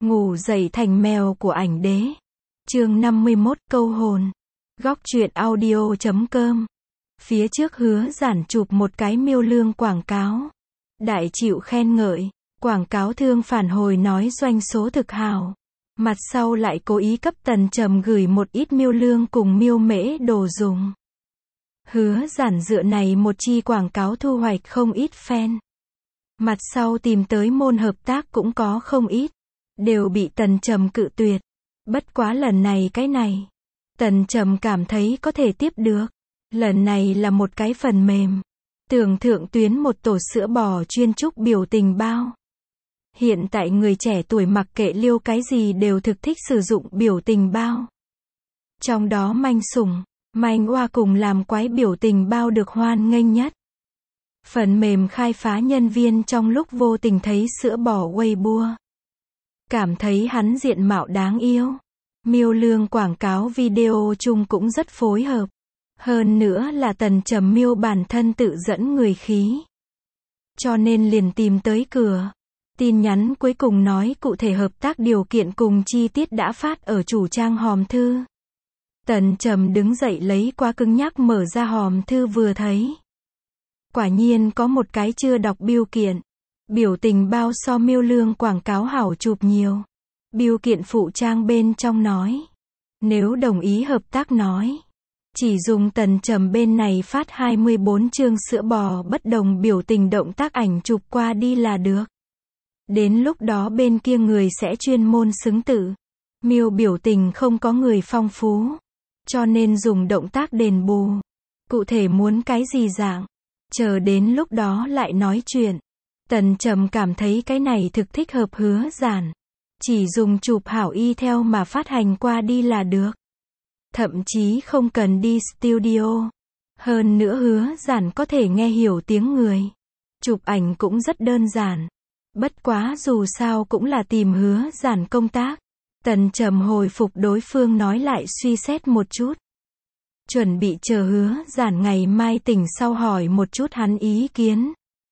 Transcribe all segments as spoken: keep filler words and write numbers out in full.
Ngủ dậy thành mèo của ảnh đế. Chương năm mươi mốt, câu hồn. Góc truyện audio chấm com. Phía trước Hứa Giản chụp một cái Miêu Lương quảng cáo. Đại chịu khen ngợi, quảng cáo thương phản hồi nói doanh số thực hào. Mặt sau lại cố ý cấp Tần Trầm gửi một ít Miêu Lương cùng Miêu Mễ đồ dùng. Hứa Giản dựa này một chi quảng cáo thu hoạch không ít fan. Mặt sau tìm tới môn hợp tác cũng có không ít, đều bị Tần Trầm cự tuyệt. Bất quá lần này cái này, Tần Trầm cảm thấy có thể tiếp được. Lần này là một cái phần mềm, tưởng thượng tuyến một tổ sữa bò chuyên trúc biểu tình bao. Hiện tại người trẻ tuổi mặc kệ liêu cái gì đều thực thích sử dụng biểu tình bao. Trong đó manh sủng, manh oa cùng làm quái biểu tình bao được hoan nghênh nhất. Phần mềm khai phá nhân viên trong lúc vô tình thấy sữa bò Weibo, cảm thấy hắn diện mạo đáng yêu. Miêu Lương quảng cáo video chung cũng rất phối hợp. Hơn nữa là Tần Trầm Miêu bản thân tự dẫn người khí. Cho nên liền tìm tới cửa. Tin nhắn cuối cùng nói cụ thể hợp tác điều kiện cùng chi tiết đã phát ở chủ trang hòm thư. Tần Trầm đứng dậy lấy qua cứng nhắc mở ra hòm thư vừa thấy. Quả nhiên có một cái chưa đọc bưu kiện. Biểu tình bao so Miêu Lương quảng cáo hảo chụp nhiều. Bưu kiện phụ trang bên trong nói, nếu đồng ý hợp tác nói, chỉ dùng Tần Trầm bên này phát hai mươi bốn chương sữa bò bất đồng biểu tình động tác ảnh chụp qua đi là được. Đến lúc đó bên kia người sẽ chuyên môn xứng tự. Miêu biểu tình không có người phong phú, cho nên dùng động tác đền bù. Cụ thể muốn cái gì dạng, chờ đến lúc đó lại nói chuyện. Tần Trầm cảm thấy cái này thực thích hợp Hứa Giản. Chỉ dùng chụp hảo y theo mà phát hành qua đi là được. Thậm chí không cần đi studio. Hơn nữa Hứa Giản có thể nghe hiểu tiếng người. Chụp ảnh cũng rất đơn giản. Bất quá dù sao cũng là tìm Hứa Giản công tác. Tần Trầm hồi phục đối phương nói lại suy xét một chút. Chuẩn bị chờ Hứa Giản ngày mai tỉnh sau hỏi một chút hắn ý kiến.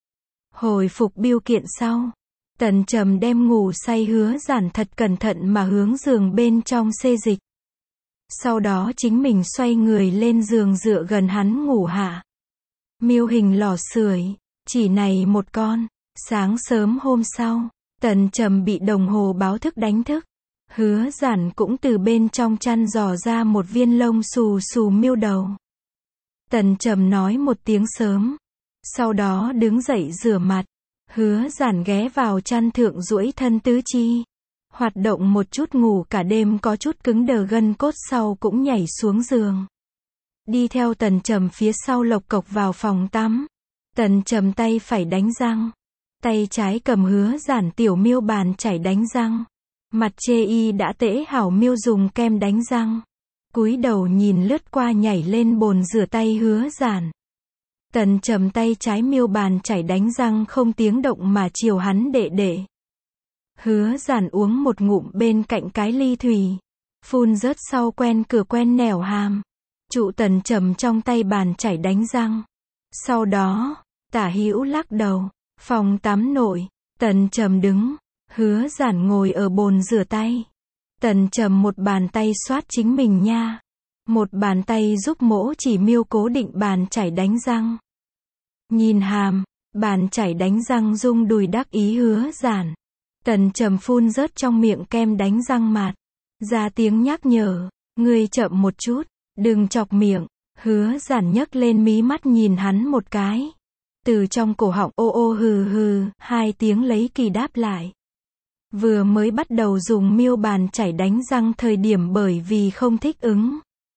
Hồi phục bưu kiện sau, Tần Trầm đem ngủ say Hứa Giản thật cẩn thận mà hướng giường bên trong xê dịch. Sau đó chính mình xoay người lên giường dựa gần hắn ngủ hạ. Miêu hình lò sưởi, chỉ này một con. Sáng sớm hôm sau, Tần Trầm bị đồng hồ báo thức đánh thức. Hứa Giản cũng từ bên trong chăn dò ra một viên lông xù xù miêu đầu. Tần Trầm nói một tiếng sớm. Sau đó đứng dậy rửa mặt. Hứa Giản ghé vào chăn thượng duỗi thân tứ chi. Hoạt động một chút ngủ cả đêm có chút cứng đờ gân cốt sau cũng nhảy xuống giường. Đi theo Tần Trầm phía sau lộc cộc vào phòng tắm. Tần Trầm tay phải đánh răng. Tay trái cầm Hứa Giản tiểu miêu bàn chải đánh răng. Mặt chê y đã tễ hảo miêu dùng kem đánh răng. Cúi đầu nhìn lướt qua nhảy lên bồn rửa tay Hứa Giản. Tần Trầm tay trái miêu bàn chải đánh răng không tiếng động mà chiều hắn đệ đệ. Hứa Giản uống một ngụm bên cạnh cái ly thủy. Phun rớt sau quen cửa quen nẻo hàm. Trụ Tần Trầm trong tay bàn chải đánh răng. Sau đó, tả hữu lắc đầu. Phòng tắm nội, Tần Trầm đứng. Hứa Giản ngồi ở bồn rửa tay. Tần Trầm một bàn tay xoát chính mình nha. Một bàn tay giúp mỗ chỉ miêu cố định bàn chải đánh răng. Nhìn hàm, bàn chải đánh răng rung đùi đắc ý Hứa Giản. Tần Trầm phun rớt trong miệng kem đánh răng mạt. Ra tiếng nhắc nhở, ngươi chậm một chút, đừng chọc miệng. Hứa Giản nhấc lên mí mắt nhìn hắn một cái. Từ trong cổ họng ô ô hừ hừ, hai tiếng lấy kỳ đáp lại. Vừa mới bắt đầu dùng miêu bàn chải đánh răng thời điểm bởi vì không thích ứng.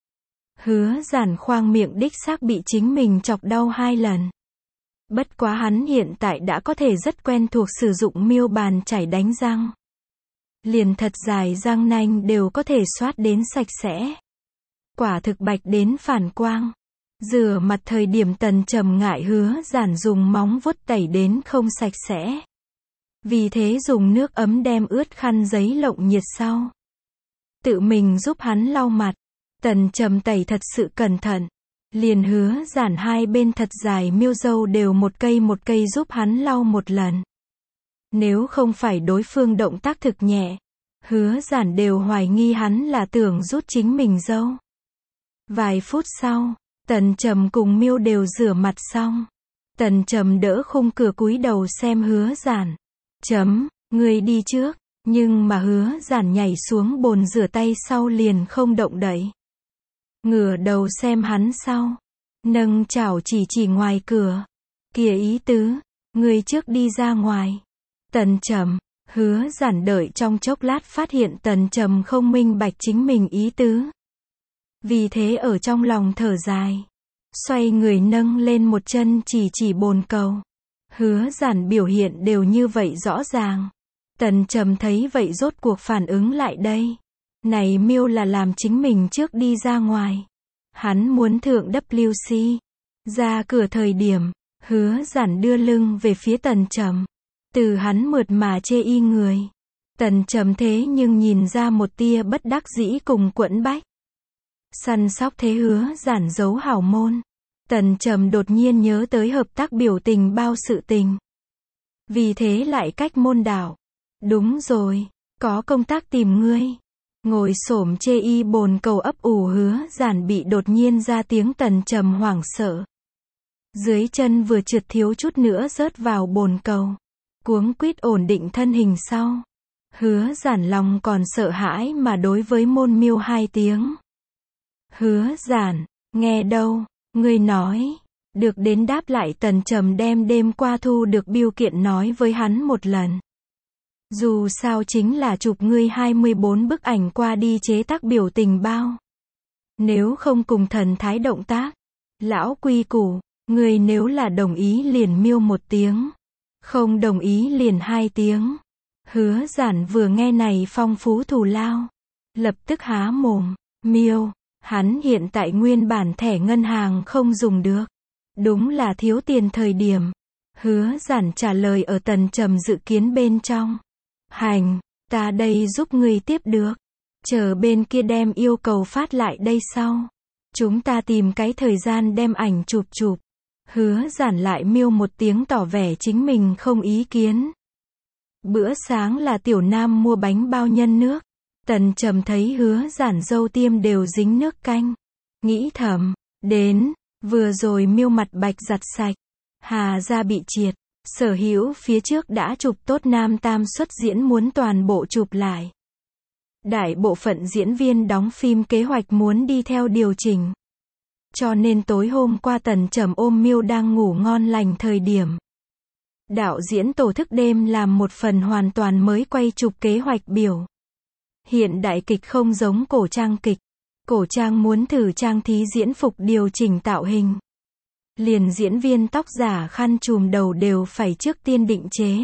Hứa Giản khoang miệng đích xác bị chính mình chọc đau hai lần. Bất quá hắn hiện tại đã có thể rất quen thuộc sử dụng miêu bàn chải đánh răng. Liền thật dài răng nanh đều có thể xoát đến sạch sẽ. Quả thực bạch đến phản quang. Rửa mặt thời điểm Tần Trầm ngại Hứa Giản dùng móng vuốt tẩy đến không sạch sẽ. Vì thế dùng nước ấm đem ướt khăn giấy lộng nhiệt sau. Tự mình giúp hắn lau mặt. Tần Trầm tẩy thật sự cẩn thận. Liền Hứa Giản hai bên thật dài miêu râu đều một cây một cây giúp hắn lau một lần. Nếu không phải đối phương động tác thực nhẹ, Hứa Giản đều hoài nghi hắn là tưởng rút chính mình dâu. Vài phút sau, Tần Trầm cùng Miêu đều rửa mặt xong. Tần Trầm đỡ khung cửa cúi đầu xem Hứa Giản. Chấm, người đi trước, nhưng mà Hứa Giản nhảy xuống bồn rửa tay sau liền không động đậy. Ngửa đầu xem hắn sau, nâng chảo chỉ chỉ ngoài cửa. Kìa ý tứ, người trước đi ra ngoài. Tần Trầm, Hứa Giản đợi trong chốc lát phát hiện Tần Trầm không minh bạch chính mình ý tứ. Vì thế ở trong lòng thở dài. Xoay người nâng lên một chân chỉ chỉ bồn cầu. Hứa Giản biểu hiện đều như vậy rõ ràng. Tần Trầm thấy vậy rốt cuộc phản ứng lại đây. Này Miêu là làm chính mình trước đi ra ngoài. Hắn muốn thượng W C. Ra cửa thời điểm, Hứa Giản đưa lưng về phía Tần Trầm. Từ hắn mượt mà chê y người. Tần Trầm thế nhưng nhìn ra một tia bất đắc dĩ cùng quẫn bách. Săn sóc thế Hứa Giản giấu hảo môn. Tần Trầm đột nhiên nhớ tới hợp tác biểu tình bao sự tình. Vì thế lại cách môn đảo. Đúng rồi, có công tác tìm ngươi. Ngồi xổm chê y bồn cầu ấp ủ Hứa Giản bị đột nhiên ra tiếng Tần Trầm hoảng sợ. Dưới chân vừa trượt thiếu chút nữa rớt vào bồn cầu. Cuống quýt ổn định thân hình sau. Hứa Giản lòng còn sợ hãi mà đối với môn Miêu hai tiếng. Hứa Giản, nghe đâu, ngươi nói. Được đến đáp lại Tần Trầm đem đêm qua thu được bưu kiện nói với hắn một lần. Dù sao chính là chụp ngươi hai mươi bốn bức ảnh qua đi chế tác biểu tình bao. Nếu không cùng thần thái động tác. Lão quy củ, ngươi nếu là đồng ý liền Miêu một tiếng. Không đồng ý liền hai tiếng. Hứa Giản vừa nghe này phong phú thù lao. Lập tức há mồm. Miêu, hắn hiện tại nguyên bản thẻ ngân hàng không dùng được. Đúng là thiếu tiền thời điểm. Hứa Giản trả lời ở Tần Trầm dự kiến bên trong. Hành, ta đây giúp ngươi tiếp được. Chờ bên kia đem yêu cầu phát lại đây sau. Chúng ta tìm cái thời gian đem ảnh chụp chụp. Hứa Giản lại Miêu một tiếng tỏ vẻ chính mình không ý kiến. Bữa sáng là Tiểu Nam mua bánh bao nhân nước. Tần Trầm thấy Hứa Giản râu tiêm đều dính nước canh. Nghĩ thầm, đến, vừa rồi Miêu mặt bạch giặt sạch. Hà ra bị triệt. Sở hữu phía trước đã chụp tốt nam tam xuất diễn muốn toàn bộ chụp lại. Đại bộ phận diễn viên đóng phim kế hoạch muốn đi theo điều chỉnh. Cho nên tối hôm qua Tần Trầm ôm Miêu đang ngủ ngon lành thời điểm. Đạo diễn tổ thức đêm làm một phần hoàn toàn mới quay chụp kế hoạch biểu. Hiện đại kịch không giống cổ trang kịch. Cổ trang muốn thử trang thí diễn phục điều chỉnh tạo hình. Liền diễn viên tóc giả khăn trùm đầu đều phải trước tiên định chế.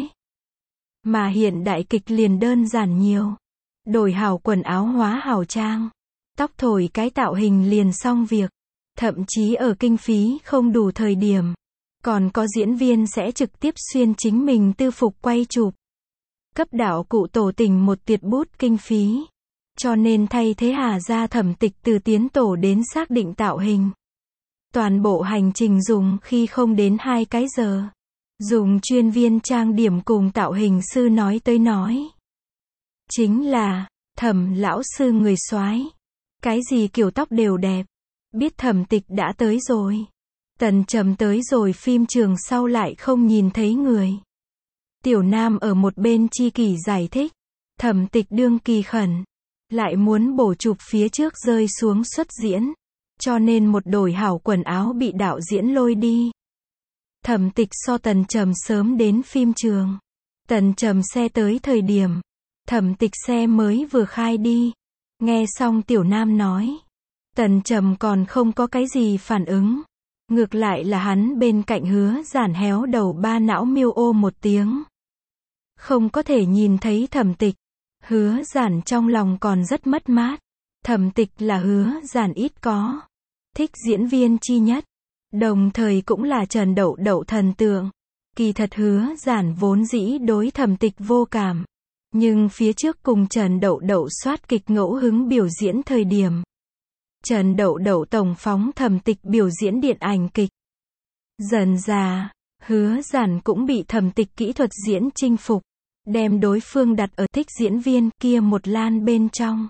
Mà hiện đại kịch liền đơn giản nhiều. Đổi hảo quần áo hóa hảo trang. Tóc thổi cái tạo hình liền xong việc. Thậm chí ở kinh phí không đủ thời điểm. Còn có diễn viên sẽ trực tiếp xuyên chính mình tư phục quay chụp. Cấp đạo cụ tổ tình một tuyệt bút kinh phí. Cho nên thay thế Hà ra thẩm tịch từ tiến tổ đến xác định tạo hình. Toàn bộ hành trình dùng khi không đến hai cái giờ. Dùng chuyên viên trang điểm cùng tạo hình sư nói tới nói. Chính là, Thẩm lão sư người soái. Cái gì kiểu tóc đều đẹp. Biết thẩm tịch đã tới rồi. Tần Trầm tới rồi phim trường sau lại không nhìn thấy người. Tiểu Nam ở một bên chi kỷ giải thích. Thẩm tịch đương kỳ khẩn. Lại muốn bổ chụp phía trước rơi xuống xuất diễn. Cho nên một đổi hảo quần áo bị đạo diễn lôi đi. Thẩm tịch so Tần Trầm sớm đến phim trường. Tần Trầm xe tới thời điểm. Thẩm tịch xe mới vừa khai đi. Nghe xong Tiểu Nam nói. Tần Trầm còn không có cái gì phản ứng. Ngược lại là hắn bên cạnh Hứa Giản héo đầu ba não Miêu ô một tiếng. Không có thể nhìn thấy thẩm tịch. Hứa Giản trong lòng còn rất mất mát. Thẩm tịch là Hứa Giản ít có. Thích diễn viên chi nhất. Đồng thời cũng là Trần Đậu Đậu thần tượng. Kỳ thật Hứa Giản vốn dĩ đối thẩm tịch vô cảm. Nhưng phía trước cùng Trần Đậu Đậu soát kịch ngẫu hứng biểu diễn thời điểm. Trần Đậu Đậu tổng phóng thẩm tịch biểu diễn điện ảnh kịch. Dần dà, Hứa Giản cũng bị thẩm tịch kỹ thuật diễn chinh phục. đem đối phương đặt ở thích diễn viên kia một lan bên trong.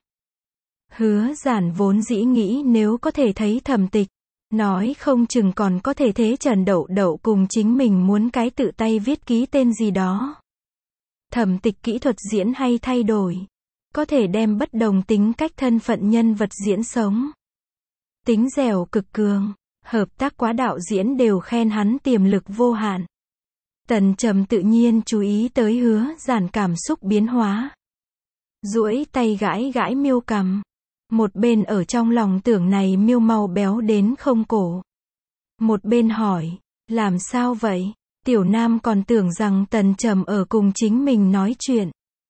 Hứa Giản vốn dĩ nghĩ nếu có thể thấy Thẩm Tịch, nói không chừng còn có thể thế Trần Đậu Đậu cùng chính mình muốn cái tự tay viết ký tên gì đó. Thẩm Tịch kỹ thuật diễn hay thay đổi, có thể đem bất đồng tính cách thân phận nhân vật diễn sống. Tính dẻo cực cường, hợp tác quá đạo diễn đều khen hắn tiềm lực vô hạn. Tần Trầm tự nhiên chú ý tới Hứa Giản cảm xúc biến hóa. Duỗi tay gãi gãi Miêu cằm. Một bên ở trong lòng tưởng này Miêu mau béo đến không cổ. Một bên hỏi, làm sao vậy? Tiểu Nam còn tưởng rằng Tần Trầm ở cùng chính mình nói chuyện.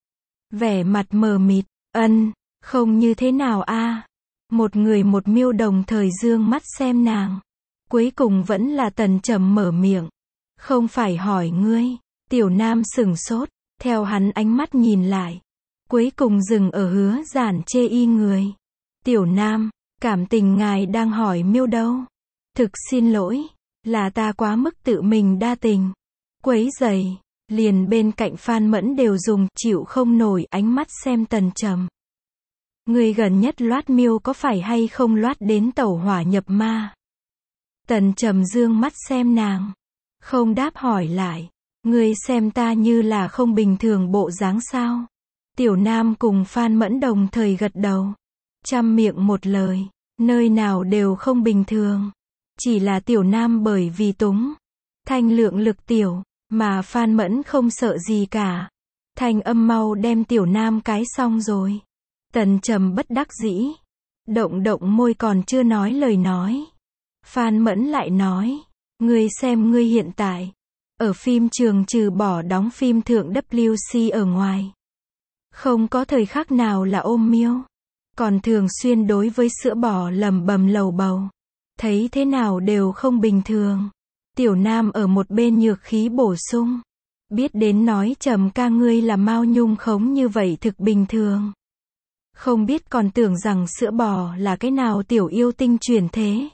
Vẻ mặt mờ mịt, ân, không như thế nào a. Một người một Miêu đồng thời dương mắt xem nàng. Cuối cùng vẫn là Tần Trầm mở miệng. Không phải hỏi ngươi. Tiểu Nam sửng sốt, theo hắn ánh mắt nhìn lại. Cuối cùng dừng ở Hứa Giản chê y người. Tiểu Nam, cảm tình ngài đang hỏi Miêu đâu? Thực xin lỗi, là ta quá mức tự mình đa tình. Quấy rầy, liền bên cạnh Phan Mẫn đều dùng chịu không nổi ánh mắt xem Tần Trầm. Người gần nhất loát Miêu có phải hay không loát đến tẩu hỏa nhập ma? Tần Trầm dương mắt xem nàng, không đáp hỏi lại. Người xem ta như là không bình thường bộ dáng sao? Tiểu Nam cùng Phan Mẫn đồng thời gật đầu. Trăm miệng một lời, nơi nào đều không bình thường. Chỉ là Tiểu Nam bởi vì túng, thanh lượng lực tiểu, mà Phan Mẫn không sợ gì cả. Thanh âm mau đem Tiểu Nam cái xong rồi. Tần Trầm bất đắc dĩ, động động môi còn chưa nói lời nói. Phan Mẫn lại nói, ngươi xem ngươi hiện tại, ở phim trường trừ bỏ đóng phim thượng W C ở ngoài. Không có thời khắc nào là ôm Miêu. Còn thường xuyên đối với sữa bò lầm bầm lầu bầu. Thấy thế nào đều không bình thường. Tiểu Nam ở một bên nhược khí bổ sung. Biết đến nói Trầm ca ngươi là Mao Nhung khống như vậy thực bình thường. Không biết còn tưởng rằng sữa bò là cái nào tiểu yêu tinh chuyển thế.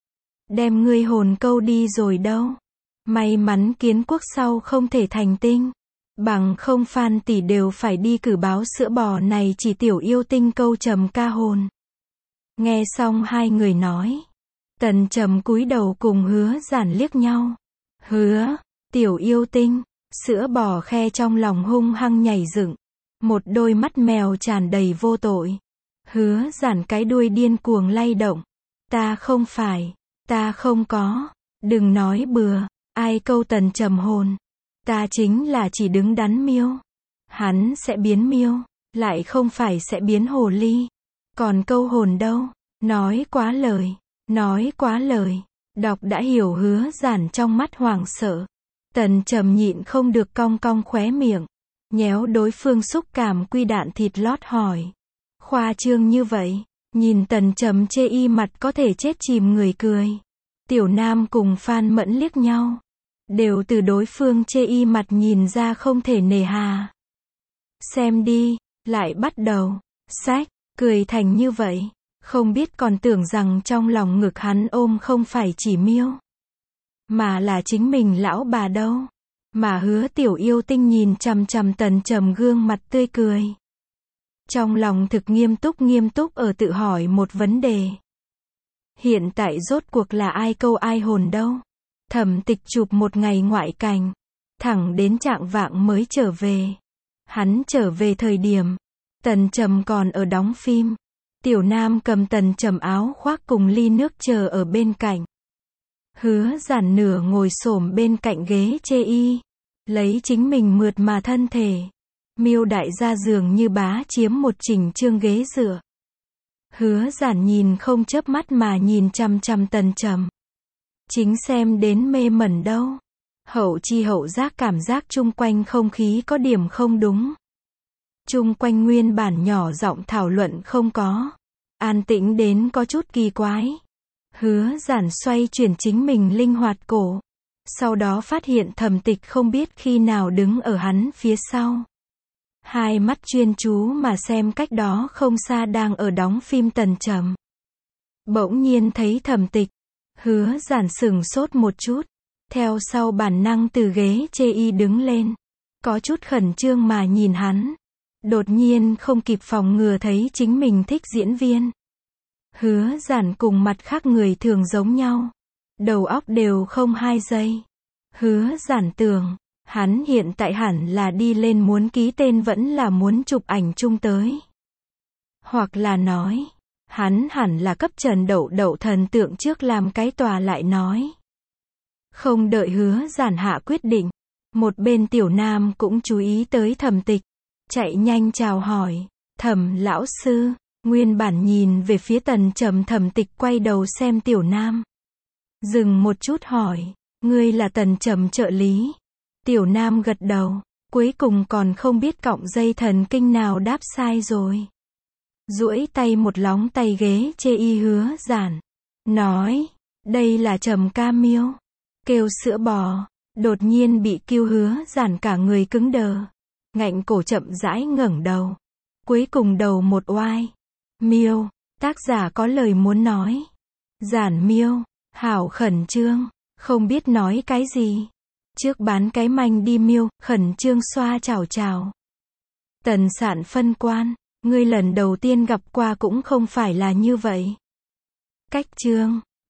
Đem ngươi hồn câu đi rồi đâu. May mắn kiến quốc sau không thể thành tinh. Bằng không Phan tỷ đều phải đi cử báo sữa bò này chỉ tiểu yêu tinh câu Trầm ca hồn. Nghe xong hai người nói. Tần Trầm cúi đầu cùng Hứa Giản liếc nhau. Hứa, tiểu yêu tinh, sữa bò khe trong lòng hung hăng nhảy dựng. Một đôi mắt mèo tràn đầy vô tội. Hứa Giản cái đuôi điên cuồng lay động. Ta không phải, ta không có, đừng nói bừa, ai câu Tần Trầm hồn. Ta chính là chỉ đứng đắn Miêu. Hắn sẽ biến Miêu, lại không phải sẽ biến hồ ly. Còn câu hồn đâu? Nói quá lời, nói quá lời. Đọc đã hiểu Hứa Giản trong mắt hoảng sợ. Tần Trầm nhịn không được cong cong khóe miệng. Nhéo đối phương xúc cảm quy đạn thịt lót hỏi. Khoa trương như vậy. Nhìn Tần Trầm chê y mặt có thể chết chìm người cười. Tiểu Nam cùng Phan Mẫn liếc nhau. Đều từ đối phương chê y mặt nhìn ra không thể nề hà. Xem đi, lại bắt đầu. Sách, cười thành như vậy. Không biết còn tưởng rằng trong lòng ngực hắn ôm không phải chỉ Miêu. Mà là chính mình lão bà đâu. Mà Hứa tiểu yêu tinh nhìn chằm chằm Tần Trầm gương mặt tươi cười. Trong lòng thực nghiêm túc nghiêm túc ở tự hỏi một vấn đề. Hiện tại rốt cuộc là ai câu ai hồn đâu. Thẩm Tịch chụp một ngày ngoại cảnh. Thẳng đến trạng vạng mới trở về. Hắn trở về thời điểm. Tần Trầm còn ở đóng phim. Tiểu Nam cầm Tần Trầm áo khoác cùng ly nước chờ ở bên cạnh. Hứa Giản nửa ngồi xổm bên cạnh ghế chê y. Lấy chính mình mượt mà thân thể. Miêu đại gia dường như bá chiếm một chỉnh chương ghế dựa. Hứa Giản nhìn không chớp mắt mà nhìn chằm chằm Tần Trầm. Chính xem đến mê mẩn đâu. Hậu chi hậu giác cảm giác chung quanh không khí có điểm không đúng. Chung quanh nguyên bản nhỏ giọng thảo luận không có. An tĩnh đến có chút kỳ quái. Hứa Giản xoay chuyển chính mình linh hoạt cổ. Sau đó phát hiện Thẩm Tịch không biết khi nào đứng ở hắn phía sau. Hai mắt chuyên chú mà xem cách đó không xa đang ở đóng phim Tần Trầm. Bỗng nhiên thấy Thẩm Tịch. Hứa Giản sửng sốt một chút. Theo sau bản năng từ ghế chê y đứng lên. có chút khẩn trương mà nhìn hắn. Đột nhiên không kịp phòng ngừa thấy chính mình thích diễn viên. Hứa Giản cùng mặt khác người thường giống nhau. Đầu óc đều không hai giây. Hứa Giản tưởng, hắn hiện tại hẳn là đi lên muốn ký tên vẫn là muốn chụp ảnh chung tới. Hoặc là nói, hắn hẳn là cấp Trần Đậu Đậu thần tượng trước làm cái tòa lại nói. Không đợi Hứa Giản hạ quyết định, một bên Tiểu Nam cũng chú ý tới Thẩm Tịch, chạy nhanh chào hỏi, Thẩm lão sư, nguyên bản nhìn về phía Tần Trầm Thẩm Tịch quay đầu xem Tiểu Nam. Dừng một chút hỏi, ngươi là Tần Trầm trợ lý. Tiểu Nam gật đầu, cuối cùng còn không biết cọng dây thần kinh nào đáp sai rồi. Duỗi tay một lóng tay ghế chê y Hứa Giản. Nói, đây là Trầm ca miêu. Kêu sữa bò, đột nhiên bị kêu Hứa Giản cả người cứng đờ. Ngạnh cổ chậm rãi ngẩng đầu. Cuối cùng đầu một oai. Miêu, tác giả có lời muốn nói. Giản miêu, hảo khẩn trương, không biết nói cái gì. Trước bán cái manh đi miêu, khẩn trương xoa chào chào. Tần Sạn phân quan, ngươi lần đầu tiên gặp qua cũng không phải là như vậy. Cách trương,